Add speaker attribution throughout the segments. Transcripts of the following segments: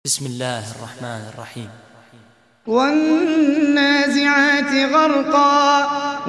Speaker 1: بسم الله الرحمن الرحيم.
Speaker 2: والنازعات غرقا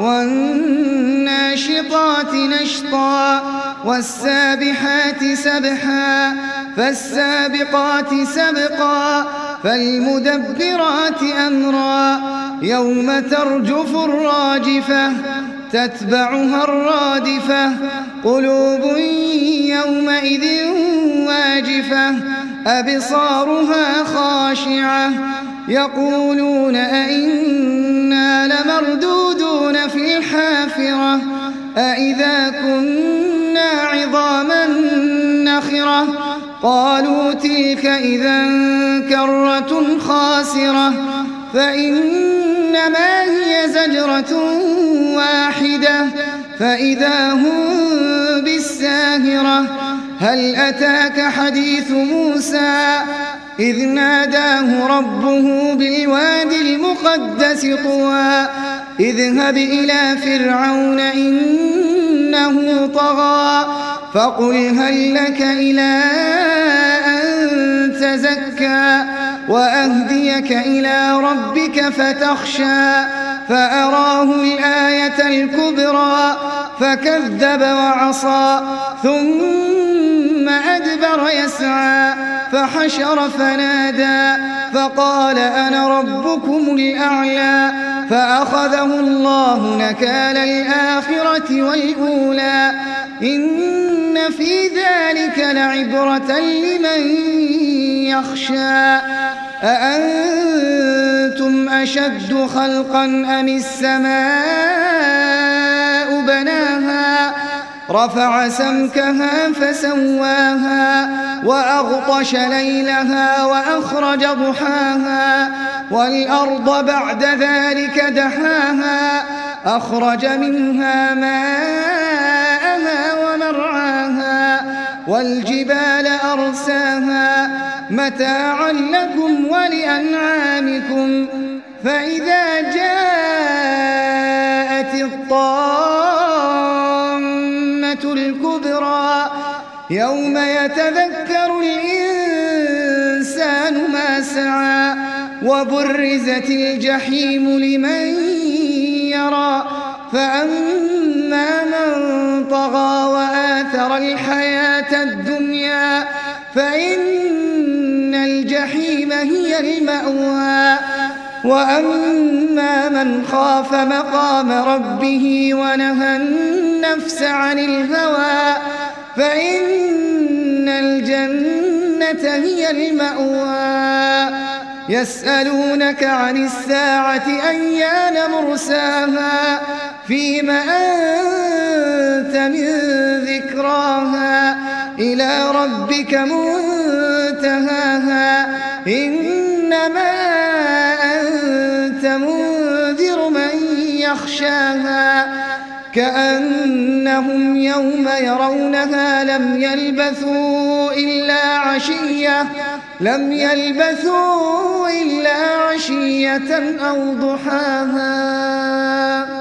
Speaker 2: والناشطات نشطا والسابحات سبحا فالسابقات سبقا فالمدبرات أمرا يوم ترجف الراجفة تتبعها الرادفة قلوب يومئذ واجفة أبصارها خاشعة يقولون أئنا لمردودون في الحافرة أئذا كنا عظاما نخرة قالوا تلك إذا كرة خاسرة فإنما هي زجرة واحدة فإذا هم بالساهرة هل أتاك حديث موسى إذ ناداه ربه بالوادي المقدس طوى اذهب إلى فرعون إنه طغى فقل هل لك إلى أن تزكى وأهديك إلى ربك فتخشى فأراه الآية الكبرى فكذب وعصى ثم أدبر يسعى فحشر فنادى فقال أنا ربكم الأعلى فأخذه الله نكال الآخرة والأولى إن في ذلك لعبرة لمن يخشى أأنتم أشد خلقا أم السماء بناها رفع سمكها فسواها وأغطش ليلها وأخرج ضحاها والأرض بعد ذلك دحاها أخرج منها ماءها ومرعاها والجبال أرساها متاعا لكم ولأنعامكم فإذا جاءت الطامة الكبرى يوم يتذكر الإنسان ما سعى وبرزت الجحيم لمن يرى فأما من طغى وآثر الحياة الدنيا فإن الجحيم هي المأوى وأما من خاف مقام ربه ونهى النفس عن الهوى فإن الجنة هي المأوى يسألونك عن الساعة أيان مرساها فيم أنت من ذكراها إلى ربك منتهاها إنما أنت منذر من يخشاها كأنهم يوم يرونها لم يلبثوا إلا عشية أو ضحاها.